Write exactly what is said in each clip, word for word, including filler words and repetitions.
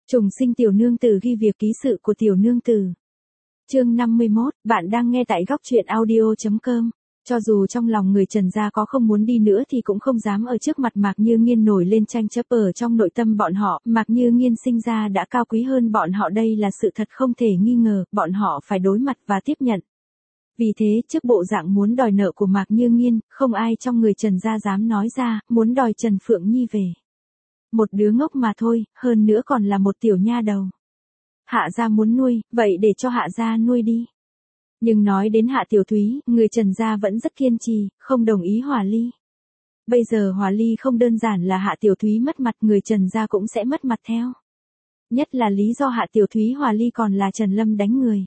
Trùng sinh tiểu nương tử ghi việc ký sự của tiểu nương tử. Chương năm mươi mốt, bạn đang nghe tại góc truyện audio chấm com. Cho dù trong lòng người Trần gia có không muốn đi nữa thì cũng không dám ở trước mặt Mạc Như Nghiên nổi lên tranh chấp. Ở trong nội tâm bọn họ, Mạc Như Nghiên sinh ra đã cao quý hơn bọn họ, đây là sự thật không thể nghi ngờ, bọn họ phải đối mặt và tiếp nhận. Vì thế, trước bộ dạng muốn đòi nợ của Mạc Như Nghiên, không ai trong người Trần gia dám nói ra, muốn đòi Trần Phượng Nhi về. Một đứa ngốc mà thôi, hơn nữa còn là một tiểu nha đầu. Hạ gia muốn nuôi, vậy để cho Hạ gia nuôi đi. Nhưng nói đến Hạ Tiểu Thúy, người Trần gia vẫn rất kiên trì, không đồng ý hòa ly. Bây giờ hòa ly không đơn giản là Hạ Tiểu Thúy mất mặt, người Trần gia cũng sẽ mất mặt theo. Nhất là lý do Hạ Tiểu Thúy hòa ly còn là Trần Lâm đánh người.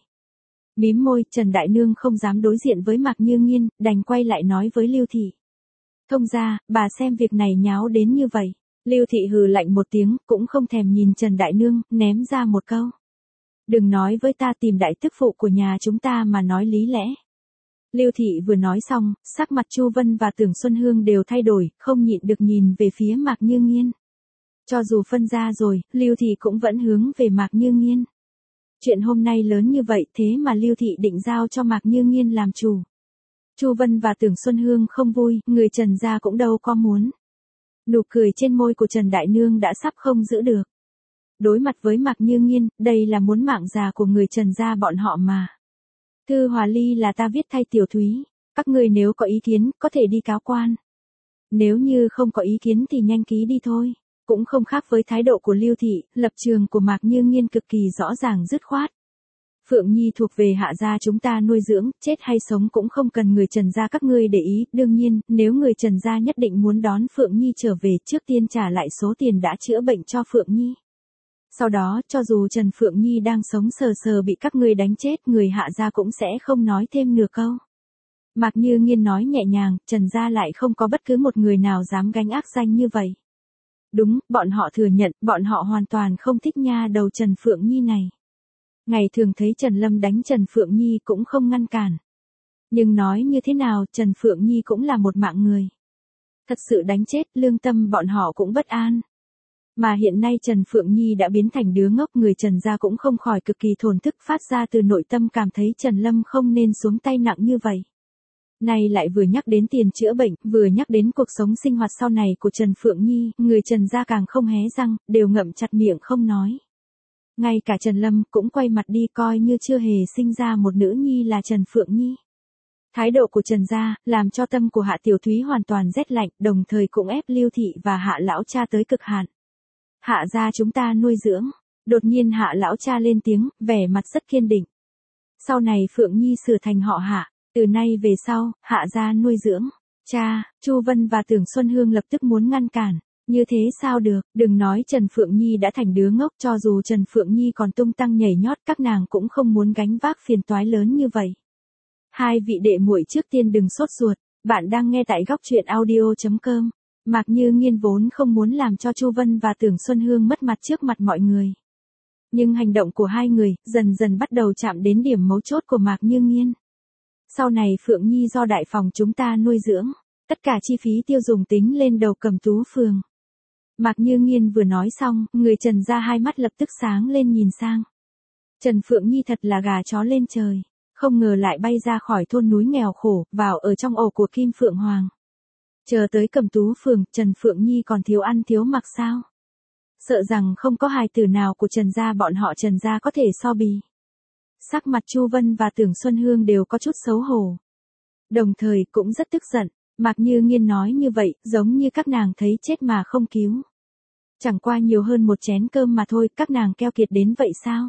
Mím môi, Trần Đại Nương không dám đối diện với Mạc Như Nghiên, đành quay lại nói với Lưu Thị. Thông gia, bà xem việc này nháo đến như vậy. Lưu Thị hừ lạnh một tiếng, cũng không thèm nhìn Trần Đại Nương, ném ra một câu. Đừng nói với ta, tìm đại tức phụ của nhà chúng ta mà nói lý lẽ. Lưu Thị vừa nói xong, sắc mặt Chu Vân và Tưởng Xuân Hương đều thay đổi, không nhịn được nhìn về phía Mạc Như Nghiên. Cho dù phân ra rồi, Lưu Thị cũng vẫn hướng về Mạc Như Nghiên. Chuyện hôm nay lớn như vậy thế mà Lưu Thị định giao cho Mạc Như Nghiên làm chủ. Chu Vân và Tưởng Xuân Hương không vui, người Trần gia cũng đâu có muốn. Nụ cười trên môi của Trần Đại Nương đã sắp không giữ được. Đối mặt với Mạc Như Nghiên, đây là muốn mạng già của người Trần gia bọn họ mà. Thư hòa ly là ta viết thay Tiểu Thúy, các người nếu có ý kiến, có thể đi cáo quan. Nếu như không có ý kiến thì nhanh ký đi thôi. Cũng không khác với thái độ của Lưu Thị, lập trường của Mạc Như Nghiên cực kỳ rõ ràng dứt khoát. Phượng Nhi thuộc về Hạ gia chúng ta nuôi dưỡng, chết hay sống cũng không cần người Trần gia các ngươi để ý, đương nhiên, nếu người Trần gia nhất định muốn đón Phượng Nhi trở về, trước tiên trả lại số tiền đã chữa bệnh cho Phượng Nhi. Sau đó, cho dù Trần Phượng Nhi đang sống sờ sờ bị các ngươi đánh chết, người Hạ gia cũng sẽ không nói thêm nửa câu. Mạc Như Nghiên nói nhẹ nhàng, Trần gia lại không có bất cứ một người nào dám gánh ác danh như vậy. Đúng, bọn họ thừa nhận, bọn họ hoàn toàn không thích nha đầu Trần Phượng Nhi này. Ngày thường thấy Trần Lâm đánh Trần Phượng Nhi cũng không ngăn cản. Nhưng nói như thế nào, Trần Phượng Nhi cũng là một mạng người. Thật sự đánh chết, lương tâm bọn họ cũng bất an. Mà hiện nay Trần Phượng Nhi đã biến thành đứa ngốc, người Trần gia cũng không khỏi cực kỳ thổn thức, phát ra từ nội tâm cảm thấy Trần Lâm không nên xuống tay nặng như vậy. Nay lại vừa nhắc đến tiền chữa bệnh, vừa nhắc đến cuộc sống sinh hoạt sau này của Trần Phượng Nhi, người Trần gia càng không hé răng, đều ngậm chặt miệng không nói. Ngay cả Trần Lâm cũng quay mặt đi, coi như chưa hề sinh ra một nữ nhi là Trần Phượng Nhi. Thái độ của Trần gia, làm cho tâm của Hạ Tiểu Thúy hoàn toàn rét lạnh, đồng thời cũng ép Lưu Thị và Hạ lão cha tới cực hạn. Hạ gia chúng ta nuôi dưỡng. Đột nhiên Hạ lão cha lên tiếng, vẻ mặt rất kiên định. Sau này Phượng Nhi sửa thành họ Hạ. Từ nay về sau, Hạ gia nuôi dưỡng. Cha, Chu Vân và Tưởng Xuân Hương lập tức muốn ngăn cản. Như thế sao được, đừng nói Trần Phượng Nhi đã thành đứa ngốc, cho dù Trần Phượng Nhi còn tung tăng nhảy nhót, các nàng cũng không muốn gánh vác phiền toái lớn như vậy. Hai vị đệ muội trước tiên đừng sốt ruột, bạn đang nghe tại góc truyện audio chấm com. Mạc Như Nghiên vốn không muốn làm cho Chu Vân và Tưởng Xuân Hương mất mặt trước mặt mọi người. Nhưng hành động của hai người, dần dần bắt đầu chạm đến điểm mấu chốt của Mạc Như Nghiên. Sau này Phượng Nhi do đại phòng chúng ta nuôi dưỡng, tất cả chi phí tiêu dùng tính lên đầu Cẩm Tú phường. Mạc Như Nghiên vừa nói xong, người Trần gia hai mắt lập tức sáng lên nhìn sang. Trần Phượng Nhi thật là gà chó lên trời, không ngờ lại bay ra khỏi thôn núi nghèo khổ, vào ở trong ổ của Kim Phượng Hoàng. Chờ tới Cẩm Tú phường, Trần Phượng Nhi còn thiếu ăn thiếu mặc sao? Sợ rằng không có hài tử nào của Trần gia bọn họ Trần gia có thể so bì. Sắc mặt Chu Vân và Tưởng Xuân Hương đều có chút xấu hổ. Đồng thời cũng rất tức giận, Mạc Như Nghiên nói như vậy, giống như các nàng thấy chết mà không cứu. Chẳng qua nhiều hơn một chén cơm mà thôi, các nàng keo kiệt đến vậy sao?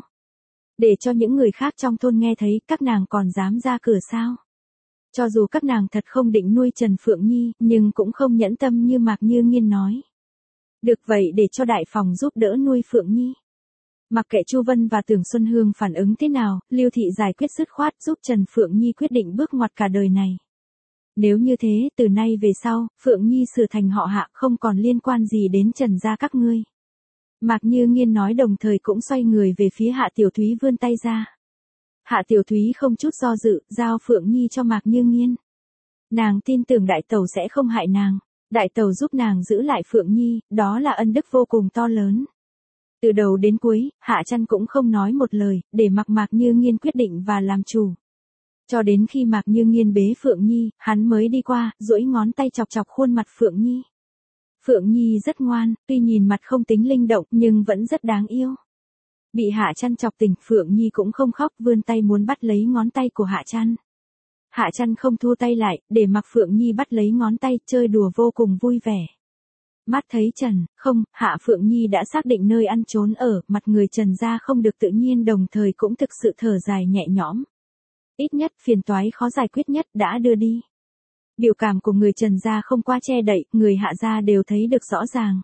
Để cho những người khác trong thôn nghe thấy, các nàng còn dám ra cửa sao? Cho dù các nàng thật không định nuôi Trần Phượng Nhi, nhưng cũng không nhẫn tâm như Mạc Như Nghiên nói. Được vậy để cho đại phòng giúp đỡ nuôi Phượng Nhi. Mặc kệ Chu Vân và Tưởng Xuân Hương phản ứng thế nào, Lưu Thị giải quyết dứt khoát giúp Trần Phượng Nhi quyết định bước ngoặt cả đời này. Nếu như thế, từ nay về sau, Phượng Nhi sửa thành họ Hạ không còn liên quan gì đến Trần gia các ngươi. Mạc Như Nghiên nói đồng thời cũng xoay người về phía Hạ Tiểu Thúy vươn tay ra. Hạ Tiểu Thúy không chút do dự, giao Phượng Nhi cho Mạc Như Nghiên. Nàng tin tưởng đại tẩu sẽ không hại nàng, đại tẩu giúp nàng giữ lại Phượng Nhi, đó là ân đức vô cùng to lớn. Từ đầu đến cuối, Hạ Trăn cũng không nói một lời, để mặc Mạc Như Nghiên quyết định và làm chủ. Cho đến khi Mạc Như Nghiên bế Phượng Nhi, hắn mới đi qua, duỗi ngón tay chọc chọc khuôn mặt Phượng Nhi. Phượng Nhi rất ngoan, tuy nhìn mặt không tính linh động nhưng vẫn rất đáng yêu. Bị Hạ Trăn chọc tỉnh, Phượng Nhi cũng không khóc, vươn tay muốn bắt lấy ngón tay của Hạ Trăn. Hạ Trăn không thua tay lại, để mặc Phượng Nhi bắt lấy ngón tay, chơi đùa vô cùng vui vẻ. Mắt thấy Trần, không, Hạ Phượng Nhi đã xác định nơi ăn trốn ở, mặt người Trần gia không được tự nhiên, đồng thời cũng thực sự thở dài nhẹ nhõm. Ít nhất phiền toái khó giải quyết nhất đã đưa đi. Biểu cảm của người Trần gia không qua che đậy, người Hạ gia đều thấy được rõ ràng.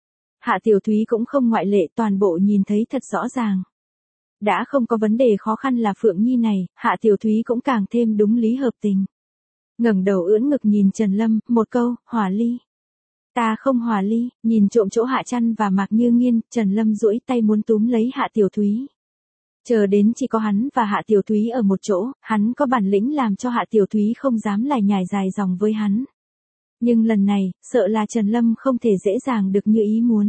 Hạ Tiểu Thúy cũng không ngoại lệ, toàn bộ nhìn thấy thật rõ ràng. Đã không có vấn đề khó khăn là Phượng Nhi này, Hạ Tiểu Thúy cũng càng thêm đúng lý hợp tình. Ngẩng đầu ưỡn ngực nhìn Trần Lâm, một câu, hòa ly. Ta không hòa ly, nhìn trộm chỗ Hạ Trăn và Mạc Như Nghiên, Trần Lâm duỗi tay muốn túm lấy Hạ Tiểu Thúy. Chờ đến chỉ có hắn và Hạ Tiểu Thúy ở một chỗ, hắn có bản lĩnh làm cho Hạ Tiểu Thúy không dám lải nhải dài dòng với hắn. Nhưng lần này, sợ là Trần Lâm không thể dễ dàng được như ý muốn.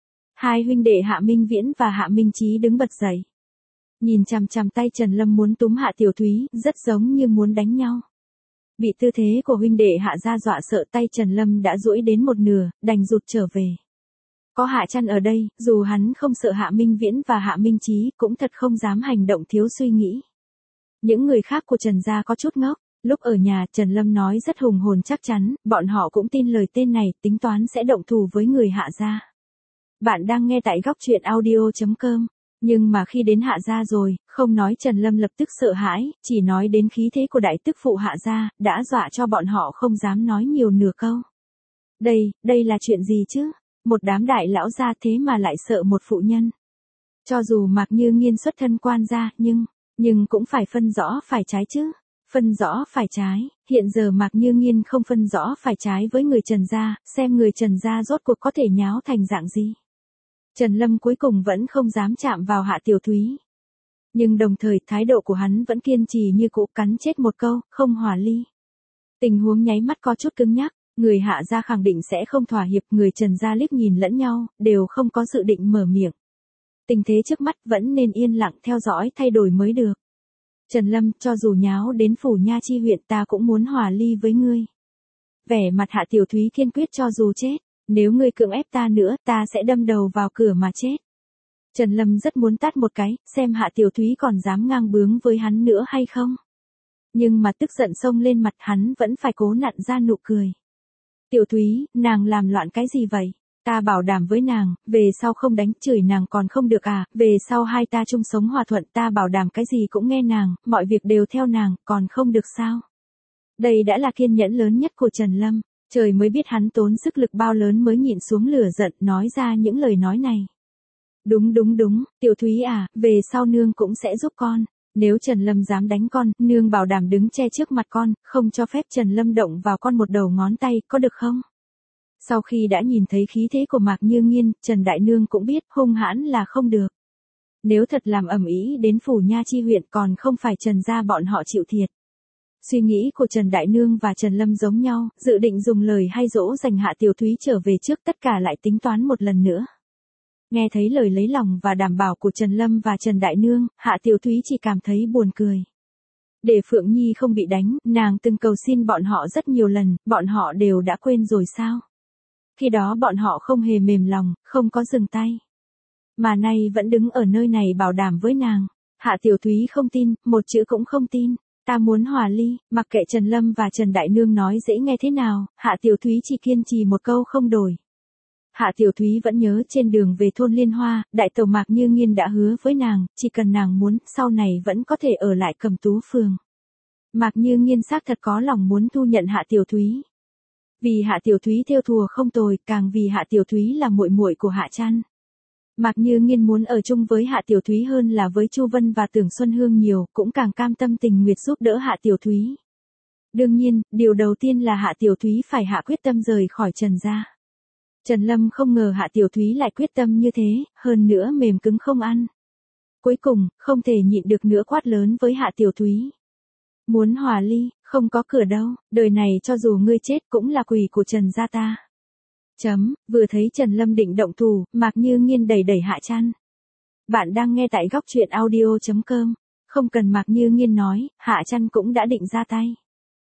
Hai huynh đệ Hạ Minh Viễn và Hạ Minh Chí đứng bật dậy. Nhìn chằm chằm tay Trần Lâm muốn túm Hạ Tiểu Thúy, rất giống như muốn đánh nhau. Bị tư thế của huynh đệ Hạ gia dọa sợ, tay Trần Lâm đã duỗi đến một nửa, đành rụt trở về. Có Hạ Trăn ở đây, dù hắn không sợ Hạ Minh Viễn và Hạ Minh Chí, cũng thật không dám hành động thiếu suy nghĩ. Những người khác của Trần gia có chút ngốc, lúc ở nhà Trần Lâm nói rất hùng hồn chắc chắn, bọn họ cũng tin lời tên này, tính toán sẽ động thủ với người Hạ gia. Bạn đang nghe tại góc truyện audio chấm com. Nhưng mà khi đến Hạ gia rồi, không nói Trần Lâm lập tức sợ hãi, chỉ nói đến khí thế của đại tức phụ Hạ gia, đã dọa cho bọn họ không dám nói nhiều nửa câu. Đây, đây là chuyện gì chứ? Một đám đại lão gia thế mà lại sợ một phụ nhân. Cho dù Mạc Như Nghiên xuất thân quan gia, nhưng, nhưng cũng phải phân rõ phải trái chứ. Phân rõ phải trái, hiện giờ Mạc Như Nghiên không phân rõ phải trái với người Trần gia, xem người Trần gia rốt cuộc có thể nháo thành dạng gì. Trần Lâm cuối cùng vẫn không dám chạm vào Hạ Tiểu Thúy. Nhưng đồng thời thái độ của hắn vẫn kiên trì như cũ, cắn chết một câu, không hòa ly. Tình huống nháy mắt có chút cứng nhắc, người Hạ gia khẳng định sẽ không thỏa hiệp, người Trần gia liếc nhìn lẫn nhau, đều không có dự định mở miệng. Tình thế trước mắt vẫn nên yên lặng theo dõi thay đổi mới được. Trần Lâm, cho dù nháo đến Phủ Nha Chi huyện ta cũng muốn hòa ly với ngươi. Vẻ mặt Hạ Tiểu Thúy kiên quyết, cho dù chết. Nếu ngươi cưỡng ép ta nữa, ta sẽ đâm đầu vào cửa mà chết. Trần Lâm rất muốn tát một cái, xem Hạ Tiểu Thúy còn dám ngang bướng với hắn nữa hay không. Nhưng mà tức giận xông lên mặt, hắn vẫn phải cố nặn ra nụ cười. Tiểu Thúy, nàng làm loạn cái gì vậy? Ta bảo đảm với nàng, về sau không đánh chửi nàng còn không được à, về sau hai ta chung sống hòa thuận, ta bảo đảm cái gì cũng nghe nàng, mọi việc đều theo nàng, còn không được sao? Đây đã là kiên nhẫn lớn nhất của Trần Lâm. Trời mới biết hắn tốn sức lực bao lớn mới nhịn xuống lửa giận, nói ra những lời nói này. Đúng đúng đúng, Tiểu Thúy à, về sau nương cũng sẽ giúp con. Nếu Trần Lâm dám đánh con, nương bảo đảm đứng che trước mặt con, không cho phép Trần Lâm động vào con một đầu ngón tay, có được không? Sau khi đã nhìn thấy khí thế của Mạc Như Nghiên, Trần Đại Nương cũng biết hung hãn là không được. Nếu thật làm ầm ĩ đến Phủ Nha Chi huyện còn không phải Trần gia bọn họ chịu thiệt. Suy nghĩ của Trần Đại Nương và Trần Lâm giống nhau, dự định dùng lời hay dỗ dành Hạ Tiểu Thúy trở về trước, tất cả lại tính toán một lần nữa. Nghe thấy lời lấy lòng và đảm bảo của Trần Lâm và Trần Đại Nương, Hạ Tiểu Thúy chỉ cảm thấy buồn cười. Để Phượng Nhi không bị đánh, nàng từng cầu xin bọn họ rất nhiều lần, bọn họ đều đã quên rồi sao? Khi đó bọn họ không hề mềm lòng, không có dừng tay. Mà nay vẫn đứng ở nơi này bảo đảm với nàng. Hạ Tiểu Thúy không tin, một chữ cũng không tin. Ta muốn hòa ly, mặc kệ Trần Lâm và Trần Đại Nương nói dễ nghe thế nào, Hạ Tiểu Thúy chỉ kiên trì một câu không đổi. Hạ Tiểu Thúy vẫn nhớ trên đường về thôn Liên Hoa, đại tẩu Mạc Như Nghiên đã hứa với nàng, chỉ cần nàng muốn, sau này vẫn có thể ở lại Cẩm Tú phường. Mạc Như Nghiên xác thật có lòng muốn thu nhận Hạ Tiểu Thúy. Vì Hạ Tiểu Thúy thêu thùa không tồi, càng vì Hạ Tiểu Thúy là muội muội của Hạ Trăn. Mạc Như Nghiên muốn ở chung với Hạ Tiểu Thúy hơn là với Chu Vân và Tưởng Xuân Hương nhiều, cũng càng cam tâm tình nguyện giúp đỡ Hạ Tiểu Thúy. Đương nhiên, điều đầu tiên là Hạ Tiểu Thúy phải hạ quyết tâm rời khỏi Trần gia. Trần Lâm không ngờ Hạ Tiểu Thúy lại quyết tâm như thế, hơn nữa mềm cứng không ăn. Cuối cùng, không thể nhịn được nữa quát lớn với Hạ Tiểu Thúy. Muốn hòa ly, không có cửa đâu, đời này cho dù ngươi chết cũng là quỷ của Trần gia ta. Chấm, vừa thấy Trần Lâm định động thủ, Mạc Như Nghiên đẩy đẩy Hạ Trăn. Bạn đang nghe tại góc truyện audio chấm com. Không cần Mạc Như Nghiên nói, Hạ Trăn cũng đã định ra tay.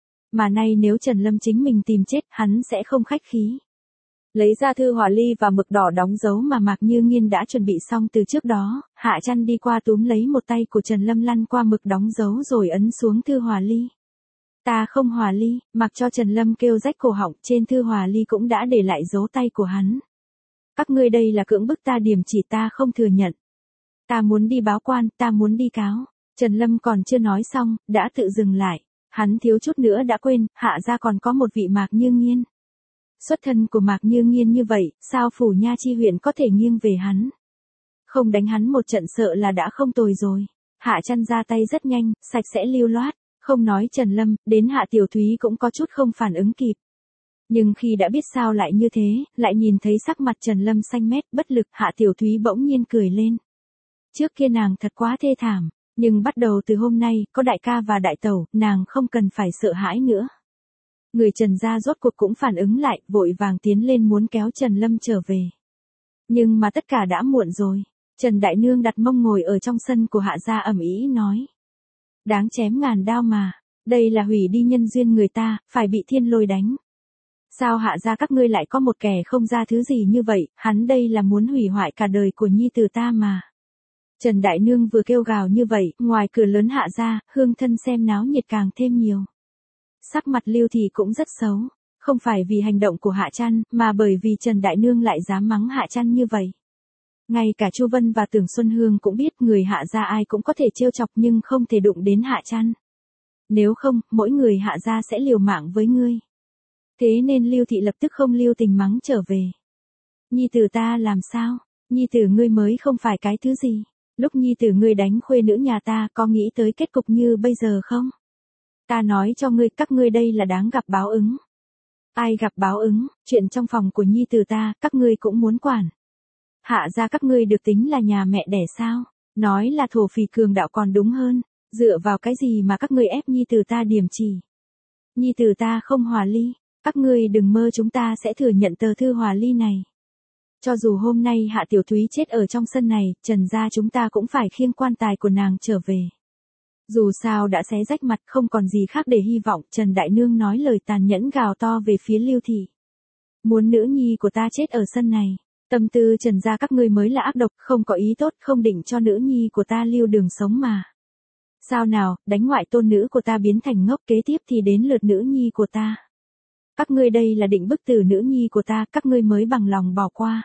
Mà nay nếu Trần Lâm chính mình tìm chết, hắn sẽ không khách khí. Lấy ra thư hỏa ly và mực đỏ đóng dấu mà Mạc Như Nghiên đã chuẩn bị xong từ trước đó, Hạ Trăn đi qua túm lấy một tay của Trần Lâm lăn qua mực đóng dấu rồi ấn xuống thư hỏa ly. Ta không hòa ly, mặc cho Trần Lâm kêu rách cổ họng, trên thư hòa ly cũng đã để lại dấu tay của hắn. Các ngươi đây là cưỡng bức ta, điểm chỉ ta không thừa nhận. Ta muốn đi báo quan, ta muốn đi cáo. Trần Lâm còn chưa nói xong, đã tự dừng lại. Hắn thiếu chút nữa đã quên, Hạ gia còn có một vị Mạc Như Nghiên. Xuất thân của Mạc Như Nghiên như vậy, sao phủ Nha Chi huyện có thể nghiêng về hắn? Không đánh hắn một trận sợ là đã không tồi rồi. Hạ Trăn ra tay rất nhanh, sạch sẽ lưu loát. Không nói Trần Lâm, đến Hạ Tiểu Thúy cũng có chút không phản ứng kịp. Nhưng khi đã biết sao lại như thế, lại nhìn thấy sắc mặt Trần Lâm xanh mét bất lực, Hạ Tiểu Thúy bỗng nhiên cười lên. Trước kia nàng thật quá thê thảm, nhưng bắt đầu từ hôm nay, có đại ca và đại tẩu, nàng không cần phải sợ hãi nữa. Người Trần gia rốt cuộc cũng phản ứng lại, vội vàng tiến lên muốn kéo Trần Lâm trở về. Nhưng mà tất cả đã muộn rồi. Trần Đại Nương đặt mông ngồi ở trong sân của Hạ gia ầm ĩ nói. Đáng chém ngàn đao mà, đây là hủy đi nhân duyên người ta, phải bị thiên lôi đánh. Sao Hạ gia các ngươi lại có một kẻ không ra thứ gì như vậy, hắn đây là muốn hủy hoại cả đời của nhi tử ta mà. Trần Đại Nương vừa kêu gào như vậy, ngoài cửa lớn Hạ gia, hương thân xem náo nhiệt càng thêm nhiều. Sắc mặt Lưu Thị cũng rất xấu, không phải vì hành động của Hạ Trăn, mà bởi vì Trần Đại Nương lại dám mắng Hạ Trăn như vậy. Ngay cả Chu Vân và Tưởng Xuân Hương cũng biết người Hạ gia ai cũng có thể trêu chọc nhưng không thể đụng đến Hạ Trăn. Nếu không, mỗi người Hạ gia sẽ liều mạng với ngươi. Thế nên Lưu Thị lập tức không lưu tình mắng trở về. Nhi tử ta làm sao? Nhi tử ngươi mới không phải cái thứ gì. Lúc nhi tử ngươi đánh khuê nữ nhà ta có nghĩ tới kết cục như bây giờ không? Ta nói cho ngươi, các ngươi đây là đáng gặp báo ứng. Ai gặp báo ứng, chuyện trong phòng của nhi tử ta, các ngươi cũng muốn quản. Hạ gia các ngươi được tính là nhà mẹ đẻ sao? Nói là thổ phỉ cường đạo còn đúng hơn. Dựa vào cái gì mà các ngươi ép nhi tử ta điểm chỉ? Nhi tử ta không hòa ly. Các ngươi đừng mơ chúng ta sẽ thừa nhận tờ thư hòa ly này. Cho dù hôm nay Hạ Tiểu Thúy chết ở trong sân này, Trần gia chúng ta cũng phải khiêng quan tài của nàng trở về. Dù sao đã xé rách mặt, không còn gì khác để hy vọng. Trần Đại Nương nói lời tàn nhẫn gào to về phía Lưu Thị. Muốn nữ nhi của ta chết ở sân này. Tâm tư Trần gia các ngươi mới là ác độc, không có ý tốt, không định cho nữ nhi của ta lưu đường sống mà. Sao nào, đánh ngoại tôn nữ của ta biến thành ngốc, kế tiếp thì đến lượt nữ nhi của ta. Các ngươi đây là định bức tử nữ nhi của ta, các ngươi mới bằng lòng bỏ qua.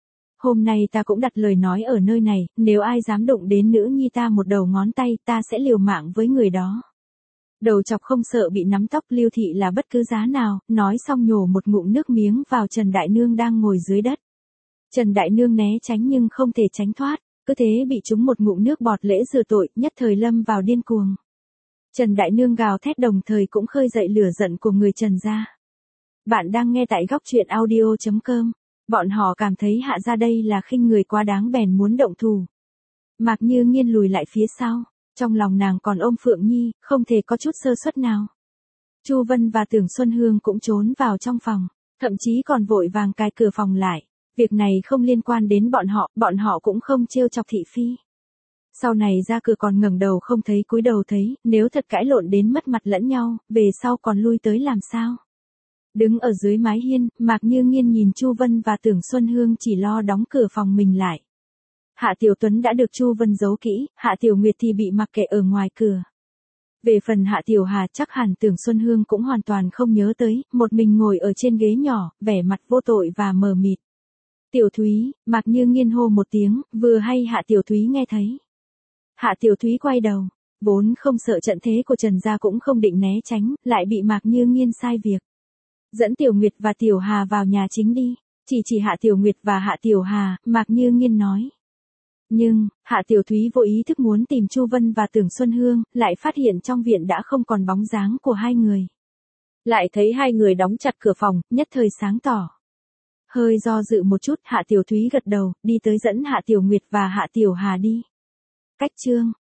Hôm nay ta cũng đặt lời nói ở nơi này, nếu ai dám đụng đến nữ nhi ta một đầu ngón tay, ta sẽ liều mạng với người đó. Đầu chọc không sợ bị nắm tóc, Lưu Thị là bất cứ giá nào, nói xong nhổ một ngụm nước miếng vào Trần Đại Nương đang ngồi dưới đất. Trần Đại Nương né tránh nhưng không thể tránh thoát, cứ thế bị trúng một ngụm nước bọt lễ rửa tội, nhất thời lâm vào điên cuồng. Trần Đại Nương gào thét đồng thời cũng khơi dậy lửa giận của người Trần gia. Bạn đang nghe tại góc truyện audio chấm com. Bọn họ cảm thấy Hạ gia đây là khinh người quá đáng bèn muốn động thủ. Mạc Như Nghiên lùi lại phía sau, trong lòng nàng còn ôm Phượng Nhi, không thể có chút sơ suất nào. Chu Vân và Tưởng Xuân Hương cũng trốn vào trong phòng, thậm chí còn vội vàng cài cửa phòng lại. Việc này không liên quan đến bọn họ, bọn họ cũng không trêu chọc thị phi. Sau này ra cửa còn ngẩng đầu không thấy cúi đầu thấy, nếu thật cãi lộn đến mất mặt lẫn nhau, về sau còn lui tới làm sao? Đứng ở dưới mái hiên, Mạc Như Nghiên nhìn Chu Vân và Tưởng Xuân Hương chỉ lo đóng cửa phòng mình lại. Hạ Tiểu Tuấn đã được Chu Vân giấu kỹ, Hạ Tiểu Nguyệt thì bị mặc kệ ở ngoài cửa. Về phần Hạ Tiểu Hà chắc hẳn Tưởng Xuân Hương cũng hoàn toàn không nhớ tới, một mình ngồi ở trên ghế nhỏ, vẻ mặt vô tội và mờ mịt. Tiểu Thúy, Mạc Như Nghiên hô một tiếng, vừa hay Hạ Tiểu Thúy nghe thấy. Hạ Tiểu Thúy quay đầu, vốn không sợ trận thế của Trần gia cũng không định né tránh, lại bị Mạc Như Nghiên sai việc. Dẫn Tiểu Nguyệt và Tiểu Hà vào nhà chính đi, chỉ chỉ Hạ Tiểu Nguyệt và Hạ Tiểu Hà, Mạc Như Nghiên nói. Nhưng, Hạ Tiểu Thúy vô ý thức muốn tìm Chu Vân và Tưởng Xuân Hương, lại phát hiện trong viện đã không còn bóng dáng của hai người. Lại thấy hai người đóng chặt cửa phòng, nhất thời sáng tỏ. Hơi do dự một chút, Hạ Tiểu Thúy gật đầu, đi tới dẫn Hạ Tiểu Nguyệt và Hạ Tiểu Hà đi. Cách chương,